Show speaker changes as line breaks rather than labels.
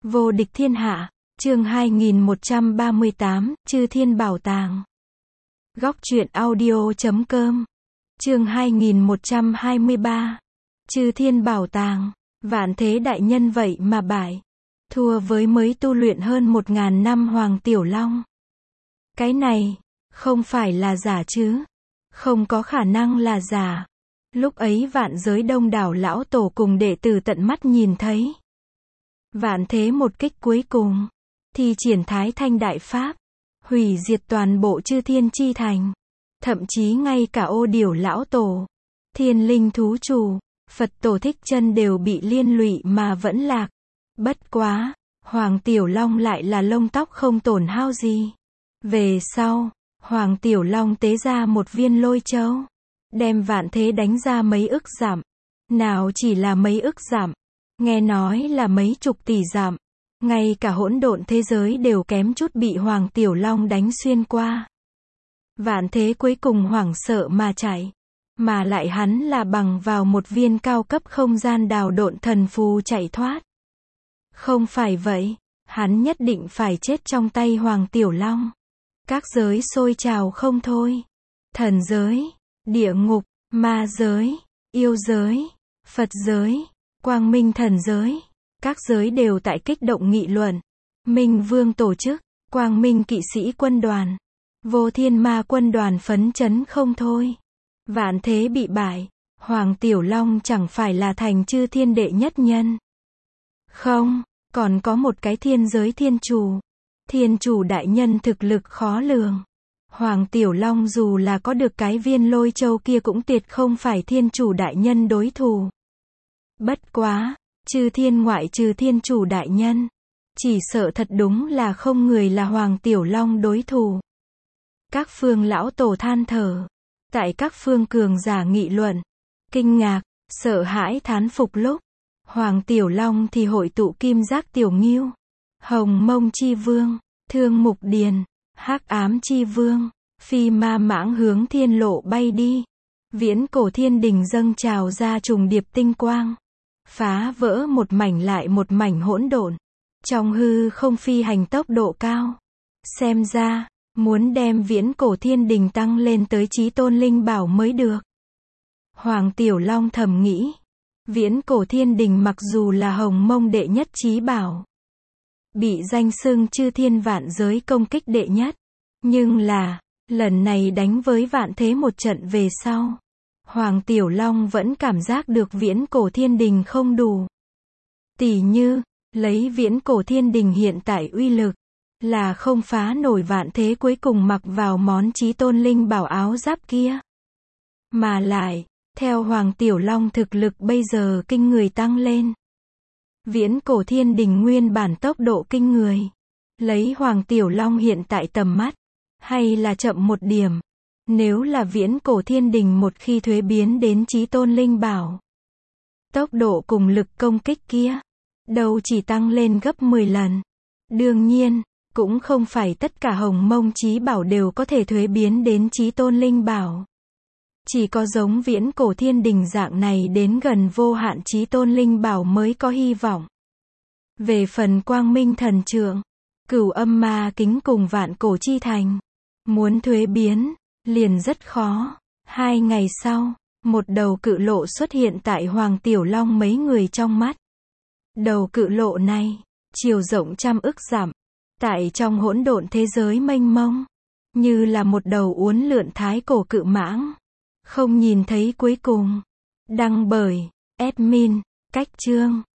Vô địch thiên hạ, chương 2138, Chư Thiên Bảo Tàng. Góc truyện audio.com. Chương 2123. Chư Thiên Bảo Tàng. Vạn thế đại nhân vậy mà bại. Thua với mới tu luyện hơn 1000 năm Hoàng Tiểu Long. Cái này, không phải là giả chứ? Không có khả năng là giả. Lúc ấy vạn giới đông đảo lão tổ cùng đệ tử tận mắt nhìn thấy. Vạn thế một kích cuối cùng, thi triển Thái Thanh Đại Pháp, hủy diệt toàn bộ chư thiên chi thành. Thậm chí ngay cả Ô Điểu lão tổ, Thiên Linh thú chủ, Phật tổ Thích Chân đều bị liên lụy mà vẫn lạc. Bất quá, Hoàng Tiểu Long lại là lông tóc không tổn hao gì. Về sau, Hoàng Tiểu Long tế ra một viên lôi châu, đem vạn thế đánh ra mấy ức dặm. Nào chỉ là mấy ức dặm, nghe nói là mấy chục tỷ dặm. Ngay cả hỗn độn thế giới đều kém chút bị Hoàng Tiểu Long đánh xuyên qua. Vạn thế cuối cùng hoảng sợ mà chạy. Mà lại hắn là bằng vào một viên cao cấp không gian đào độn thần phù chạy thoát. Không phải vậy, hắn nhất định phải chết trong tay Hoàng Tiểu Long. Các giới sôi trào không thôi. Thần giới, địa ngục, ma giới, yêu giới, Phật giới, Quang Minh thần giới. Các giới đều tại kích động nghị luận. Minh Vương tổ chức, Quang Minh kỵ sĩ quân đoàn, Vô Thiên ma quân đoàn phấn chấn không thôi. Vạn thế bị bại, Hoàng Tiểu Long chẳng phải là thành chư thiên đệ nhất nhân. Không, còn có một cái thiên giới thiên chủ. Thiên chủ đại nhân thực lực khó lường. Hoàng Tiểu Long dù là có được cái viên lôi châu kia cũng tuyệt không phải thiên chủ đại nhân đối thủ. Bất quá, chư thiên ngoại trừ thiên chủ đại nhân, chỉ sợ thật đúng là không người là Hoàng Tiểu Long đối thủ. Các phương lão tổ than thở. Tại các phương cường giả nghị luận, kinh ngạc, sợ hãi thán phục lúc, Hoàng Tiểu Long thì hội tụ Kim Giác Tiểu Ngưu, Hồng Mông Chi Vương, Thương Mục Điền, Hắc Ám Chi Vương, Phi Ma Mãng hướng thiên lộ bay đi. Viễn cổ thiên đình dâng trào ra trùng điệp tinh quang, phá vỡ một mảnh lại một mảnh hỗn độn. Trong hư không phi hành tốc độ cao. Xem ra, muốn đem viễn cổ thiên đình tăng lên tới chí tôn linh bảo mới được. Hoàng Tiểu Long thầm nghĩ. Viễn cổ thiên đình mặc dù là Hồng Mông đệ nhất chí bảo, bị danh xưng chư thiên vạn giới công kích đệ nhất. Nhưng là, lần này đánh với vạn thế một trận về sau, Hoàng Tiểu Long vẫn cảm giác được viễn cổ thiên đình không đủ. Tỉ như, lấy viễn cổ thiên đình hiện tại uy lực, là không phá nổi vạn thế cuối cùng mặc vào món chí tôn linh bảo áo giáp kia. Mà lại, theo Hoàng Tiểu Long thực lực bây giờ kinh người tăng lên, viễn cổ thiên đình nguyên bản tốc độ kinh người. Lấy Hoàng Tiểu Long hiện tại tầm mắt, hay là chậm một điểm. Nếu là viễn cổ thiên đình một khi thuế biến đến chí tôn linh bảo, tốc độ cùng lực công kích kia, đâu chỉ tăng lên gấp 10 lần. Đương nhiên, cũng không phải tất cả Hồng Mông chí bảo đều có thể thuế biến đến chí tôn linh bảo. Chỉ có giống viễn cổ thiên đình dạng này đến gần vô hạn chí tôn linh bảo mới có hy vọng. Về phần Quang Minh thần trượng, Cửu Âm Ma kính cùng vạn cổ chi thành, muốn thuế biến, liền rất khó. 2 ngày sau, một đầu cự lộ xuất hiện tại Hoàng Tiểu Long mấy người trong mắt. Đầu cự lộ này, chiều rộng trăm ức dặm, tại trong hỗn độn thế giới mênh mông, như là một đầu uốn lượn thái cổ cự mãng, không nhìn thấy cuối cùng. Đăng bởi admin, Cách Chương.